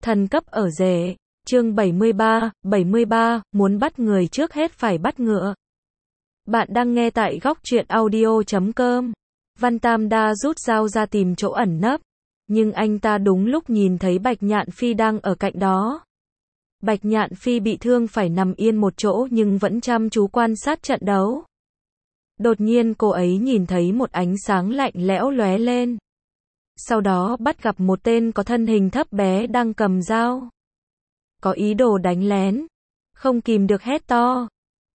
Thần cấp ở rể. Chương 73, muốn bắt người trước hết phải bắt ngựa. Bạn đang nghe tại góc truyện audio.com. Văn Tam Đa rút dao ra tìm chỗ ẩn nấp, nhưng anh ta đúng lúc nhìn thấy Bạch Nhạn Phi đang ở cạnh đó. Bạch Nhạn Phi bị thương phải nằm yên một chỗ nhưng vẫn chăm chú quan sát trận đấu. Đột nhiên cô ấy nhìn thấy một ánh sáng lạnh lẽo lóe lên. Sau đó bắt gặp một tên có thân hình thấp bé đang cầm dao. Có ý đồ đánh lén. Không kìm được hét to.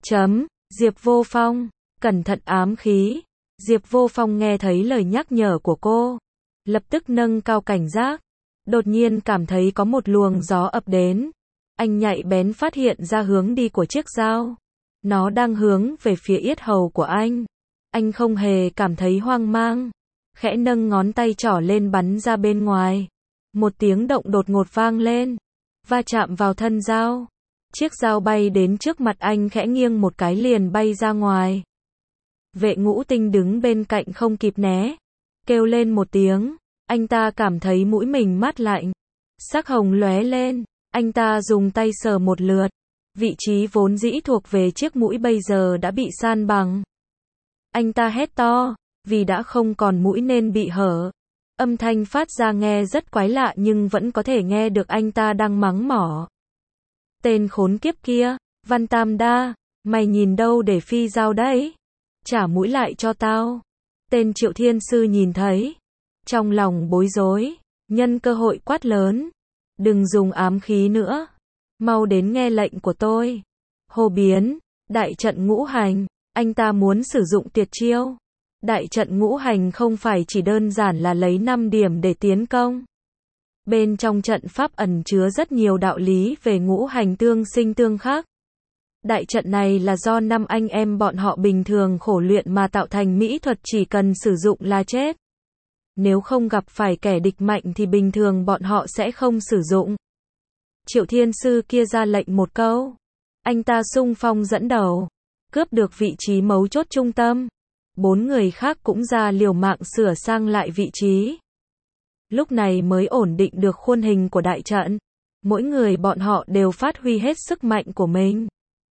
Diệp Vô Phong, cẩn thận ám khí. Diệp Vô Phong nghe thấy lời nhắc nhở của cô, lập tức nâng cao cảnh giác. Đột nhiên cảm thấy có một luồng gió ập đến. Anh nhạy bén phát hiện ra hướng đi của chiếc dao. Nó đang hướng về phía yết hầu của anh. Anh không hề cảm thấy hoang mang. Khẽ nâng ngón tay trỏ lên bắn ra bên ngoài. Một tiếng động đột ngột vang lên, va chạm vào thân dao. Chiếc dao bay đến trước mặt anh khẽ nghiêng một cái liền bay ra ngoài. Vệ Ngũ Tinh đứng bên cạnh không kịp né, kêu lên một tiếng. Anh ta cảm thấy mũi mình mát lạnh, sắc hồng lóe lên. Anh ta dùng tay sờ một lượt, vị trí vốn dĩ thuộc về chiếc mũi bây giờ đã bị san bằng. Anh ta hét to, vì đã không còn mũi nên bị hở. Âm thanh phát ra nghe rất quái lạ nhưng vẫn có thể nghe được anh ta đang mắng mỏ. Tên khốn kiếp kia, Văn Tam Đa, mày nhìn đâu để phi dao đấy? Trả mũi lại cho tao. Tên Triệu Thiên Sư nhìn thấy, trong lòng bối rối, nhân cơ hội quát lớn. Đừng dùng ám khí nữa. Mau đến nghe lệnh của tôi. Hô biến, đại trận ngũ hành. Anh ta muốn sử dụng tuyệt chiêu. Đại trận ngũ hành không phải chỉ đơn giản là lấy 5 điểm để tiến công. Bên trong trận pháp ẩn chứa rất nhiều đạo lý về ngũ hành tương sinh tương khắc. Đại trận này là do 5 anh em bọn họ bình thường khổ luyện mà tạo thành, mỹ thuật chỉ cần sử dụng là chết. Nếu không gặp phải kẻ địch mạnh thì bình thường bọn họ sẽ không sử dụng. Triệu Thiên Sư kia ra lệnh một câu. Anh ta xung phong dẫn đầu, cướp được vị trí mấu chốt trung tâm. 4 người khác cũng ra liều mạng sửa sang lại vị trí. Lúc này mới ổn định được khuôn hình của đại trận. Mỗi người bọn họ đều phát huy hết sức mạnh của mình.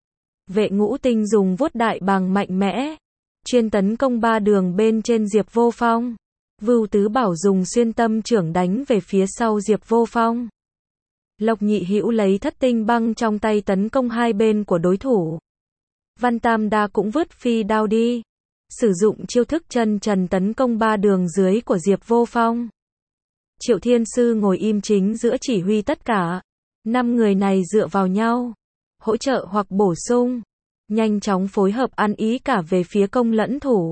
Vệ Ngũ Tinh dùng vuốt đại bàng mạnh mẽ, chuyên tấn công 3 đường bên trên Diệp Vô Phong. Vưu Tứ Bảo dùng xuyên tâm chưởng đánh về phía sau Diệp Vô Phong. Lộc Nhị Hữu lấy thất tinh băng trong tay tấn công hai bên của đối thủ. Văn Tam Đa cũng vứt phi đao đi, sử dụng chiêu thức chân trần tấn công 3 đường dưới của Diệp Vô Phong. Triệu Thiên Sư ngồi im chính giữa chỉ huy tất cả. 5 người này dựa vào nhau, hỗ trợ hoặc bổ sung, nhanh chóng phối hợp ăn ý cả về phía công lẫn thủ.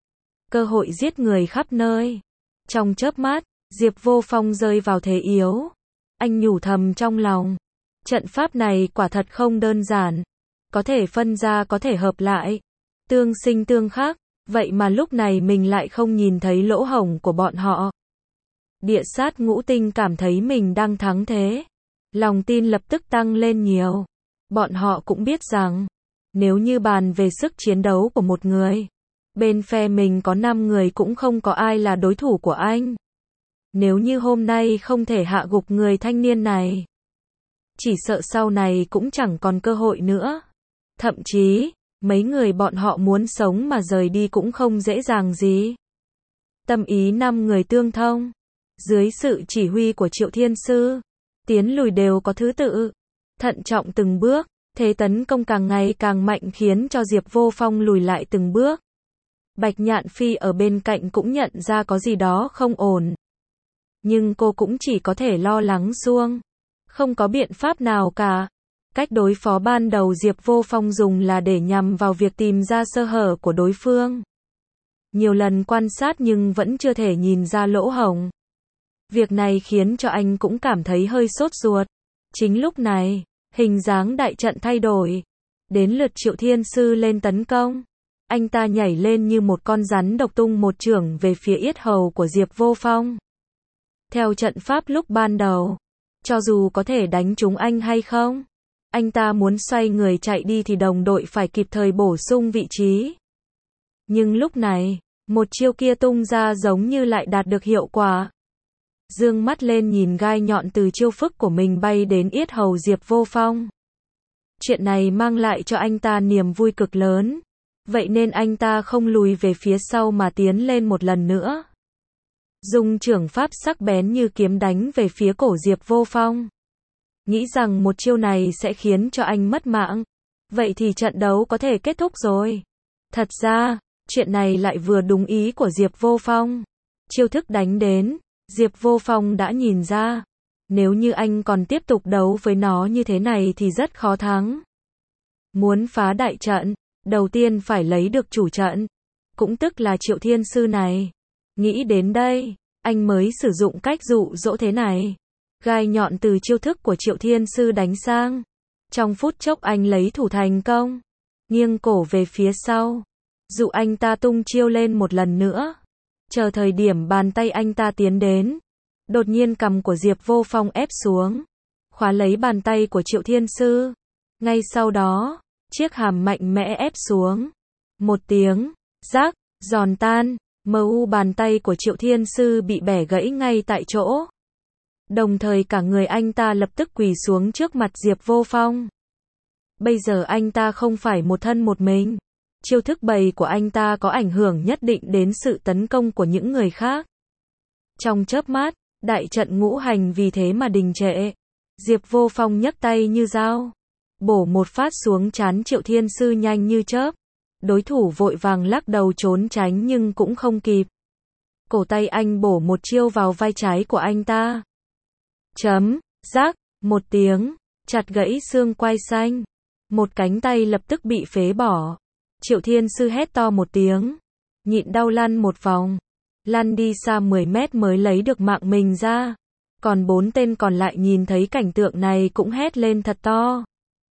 Cơ hội giết người khắp nơi. Trong chớp mắt, Diệp Vô Phong rơi vào thế yếu. Anh nhủ thầm trong lòng, trận pháp này quả thật không đơn giản. Có thể phân ra có thể hợp lại, tương sinh tương khắc. Vậy mà lúc này mình lại không nhìn thấy lỗ hổng của bọn họ. Địa sát Ngũ Tinh cảm thấy mình đang thắng thế. Lòng tin lập tức tăng lên nhiều. Bọn họ cũng biết rằng, nếu như bàn về sức chiến đấu của một người, bên phe mình có 5 người cũng không có ai là đối thủ của anh. Nếu như hôm nay không thể hạ gục người thanh niên này, chỉ sợ sau này cũng chẳng còn cơ hội nữa. Thậm chí, mấy người bọn họ muốn sống mà rời đi cũng không dễ dàng gì. Tâm ý 5 người tương thông, dưới sự chỉ huy của Triệu Thiên Sư, tiến lùi đều có thứ tự, thận trọng từng bước. Thế tấn công càng ngày càng mạnh khiến cho Diệp Vô Phong lùi lại từng bước. Bạch Nhạn Phi ở bên cạnh cũng nhận ra có gì đó không ổn. Nhưng cô cũng chỉ có thể lo lắng xuông. Không có biện pháp nào cả. Cách đối phó ban đầu Diệp Vô Phong dùng là để nhằm vào việc tìm ra sơ hở của đối phương. Nhiều lần quan sát nhưng vẫn chưa thể nhìn ra lỗ hổng. Việc này khiến cho anh cũng cảm thấy hơi sốt ruột. Chính lúc này, hình dáng đại trận thay đổi. Đến lượt Triệu Thiên Sư lên tấn công. Anh ta nhảy lên như một con rắn độc tung một chưởng về phía yết hầu của Diệp Vô Phong. Theo trận pháp lúc ban đầu, cho dù có thể đánh trúng anh hay không, anh ta muốn xoay người chạy đi thì đồng đội phải kịp thời bổ sung vị trí. Nhưng lúc này, một chiêu kia tung ra giống như lại đạt được hiệu quả. dương mắt lên nhìn gai nhọn từ chiêu phức của mình bay đến yết hầu Diệp Vô Phong. Chuyện này mang lại cho anh ta niềm vui cực lớn, vậy nên anh ta không lùi về phía sau mà tiến lên một lần nữa. Dùng chưởng pháp sắc bén như kiếm đánh về phía cổ Diệp Vô Phong. Nghĩ rằng một chiêu này sẽ khiến cho anh mất mạng. Vậy thì trận đấu có thể kết thúc rồi. Thật ra, chuyện này lại vừa đúng ý của Diệp Vô Phong. Chiêu thức đánh đến, Diệp Vô Phong đã nhìn ra. Nếu như anh còn tiếp tục đấu với nó như thế này thì rất khó thắng. Muốn phá đại trận, đầu tiên phải lấy được chủ trận. Cũng tức là Triệu Thiên Sư này. Nghĩ đến đây, anh mới sử dụng cách dụ dỗ thế này. Gai nhọn từ chiêu thức của Triệu Thiên Sư đánh sang. Trong phút chốc anh lấy thủ thành công. Nghiêng cổ về phía sau. Dụ anh ta tung chiêu lên một lần nữa. Chờ thời điểm bàn tay anh ta tiến đến. Đột nhiên cằm của Diệp Vô Phong ép xuống. Khóa lấy bàn tay của Triệu Thiên Sư. Ngay sau đó, chiếc hàm mạnh mẽ ép xuống. Một tiếng, rác, giòn tan. MU bàn tay của Triệu Thiên Sư bị bẻ gãy ngay tại chỗ. Đồng thời cả người anh ta lập tức quỳ xuống trước mặt Diệp Vô Phong. Bây giờ anh ta không phải một thân một mình. Chiêu thức bày của anh ta có ảnh hưởng nhất định đến sự tấn công của những người khác. Trong chớp mắt, đại trận ngũ hành vì thế mà đình trệ. Diệp Vô Phong nhấc tay như dao. Bổ một phát xuống trán Triệu Thiên Sư nhanh như chớp. Đối thủ vội vàng lắc đầu trốn tránh nhưng cũng không kịp. Cổ tay anh bổ một chiêu vào vai trái của anh ta. Rác, một tiếng, chặt gãy xương quai xanh. Một cánh tay lập tức bị phế bỏ. Triệu Thiên Sư hét to một tiếng. Nhịn đau lăn một vòng. Lăn đi xa 10 mét mới lấy được mạng mình ra. Còn 4 tên còn lại nhìn thấy cảnh tượng này cũng hét lên thật to.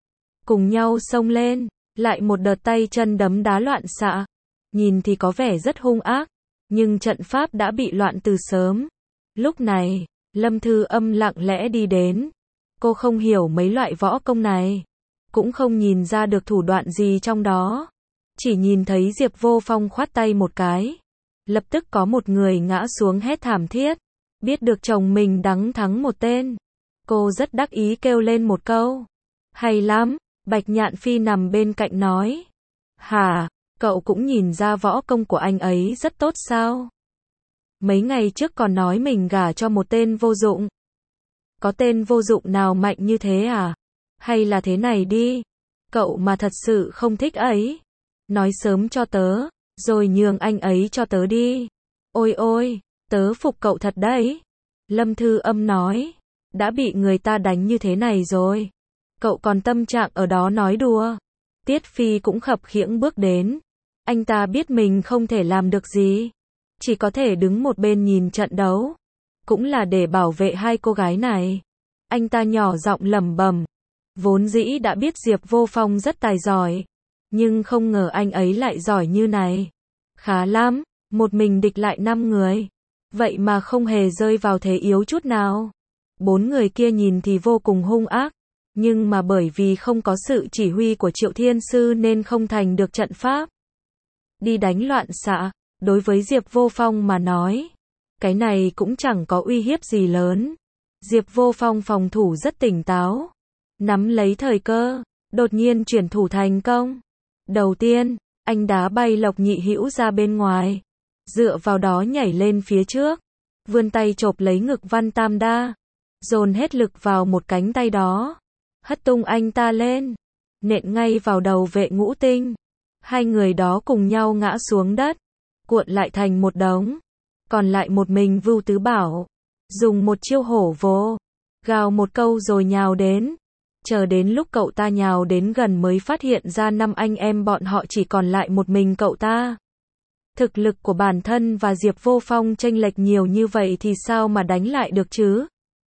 Cùng nhau xông lên. Lại một đợt tay chân đấm đá loạn xạ. Nhìn thì có vẻ rất hung ác. Nhưng trận pháp đã bị loạn từ sớm. Lúc này, Lâm Thư Âm lặng lẽ đi đến. Cô không hiểu mấy loại võ công này. Cũng không nhìn ra được thủ đoạn gì trong đó. Chỉ nhìn thấy Diệp Vô Phong khoát tay một cái. Lập tức có một người ngã xuống hét thảm thiết. Biết được chồng mình đánh thắng một tên. Cô rất đắc ý kêu lên một câu. Hay lắm, Bạch Nhạn Phi nằm bên cạnh nói. Hả, cậu cũng nhìn ra võ công của anh ấy rất tốt sao? Mấy ngày trước còn nói mình gả cho một tên vô dụng. Có tên vô dụng nào mạnh như thế à? Hay là thế này đi. Cậu mà thật sự không thích ấy. Nói sớm cho tớ, rồi nhường anh ấy cho tớ đi. Ôi ôi, tớ phục cậu thật đấy. Lâm Thư Âm nói. Đã bị người ta đánh như thế này rồi. Cậu còn tâm trạng ở đó nói đùa. Tiết Phi cũng khập khiễng bước đến. Anh ta biết mình không thể làm được gì. Chỉ có thể đứng một bên nhìn trận đấu. Cũng là để bảo vệ hai cô gái này. Anh ta nhỏ giọng lẩm bẩm. Vốn dĩ đã biết Diệp Vô Phong rất tài giỏi. Nhưng không ngờ anh ấy lại giỏi như này. Khá lắm, một mình địch lại 5 người. Vậy mà không hề rơi vào thế yếu chút nào. 4 người kia nhìn thì vô cùng hung ác. Nhưng mà bởi vì không có sự chỉ huy của Triệu Thiên Sư nên không thành được trận pháp. Đi đánh loạn xạ, đối với Diệp Vô Phong mà nói. Cái này cũng chẳng có uy hiếp gì lớn. Diệp Vô Phong phòng thủ rất tỉnh táo. Nắm lấy thời cơ, đột nhiên chuyển thủ thành công. Đầu tiên, anh đá bay Lộc Nhị Hữu ra bên ngoài. Dựa vào đó nhảy lên phía trước. Vươn tay chộp lấy ngực Văn Tam Đa. Dồn hết lực vào một cánh tay đó. Hất tung anh ta lên. Nện ngay vào đầu Vệ Ngũ Tinh. Hai người đó cùng nhau ngã xuống đất. Cuộn lại thành một đống. Còn lại một mình Vưu Tứ Bảo. Dùng một chiêu hổ vồ. Gào một câu rồi nhào đến. Chờ đến lúc cậu ta nhào đến gần mới phát hiện ra 5 anh em bọn họ chỉ còn lại một mình cậu ta. Thực lực của bản thân và Diệp Vô Phong chênh lệch nhiều như vậy thì sao mà đánh lại được chứ?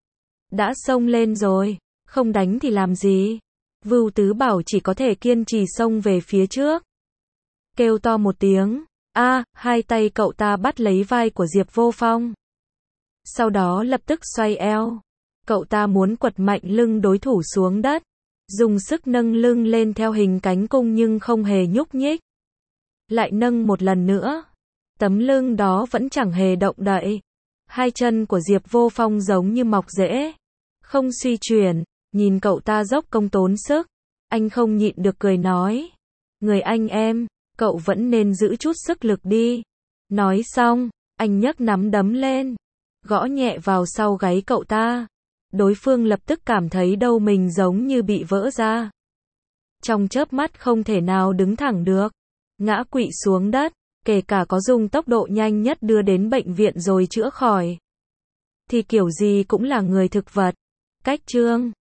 Đã xông lên rồi, không đánh thì làm gì? Vưu Tứ Bảo chỉ có thể kiên trì xông về phía trước. Kêu to một tiếng, hai tay cậu ta bắt lấy vai của Diệp Vô Phong. Sau đó lập tức xoay eo. Cậu ta muốn quật mạnh lưng đối thủ xuống đất. Dùng sức nâng lưng lên theo hình cánh cung nhưng không hề nhúc nhích. Lại nâng một lần nữa. Tấm lưng đó vẫn chẳng hề động đậy. Hai chân của Diệp Vô Phong giống như mọc rễ, không suy chuyển, nhìn cậu ta dốc công tốn sức, anh không nhịn được cười nói. Người anh em, cậu vẫn nên giữ chút sức lực đi. Nói xong, anh nhấc nắm đấm lên, gõ nhẹ vào sau gáy cậu ta. Đối phương lập tức cảm thấy đầu mình giống như bị vỡ ra. Trong chớp mắt không thể nào đứng thẳng được, ngã quỵ xuống đất, kể cả có dùng tốc độ nhanh nhất đưa đến bệnh viện rồi chữa khỏi, thì kiểu gì cũng là người thực vật. Cách chương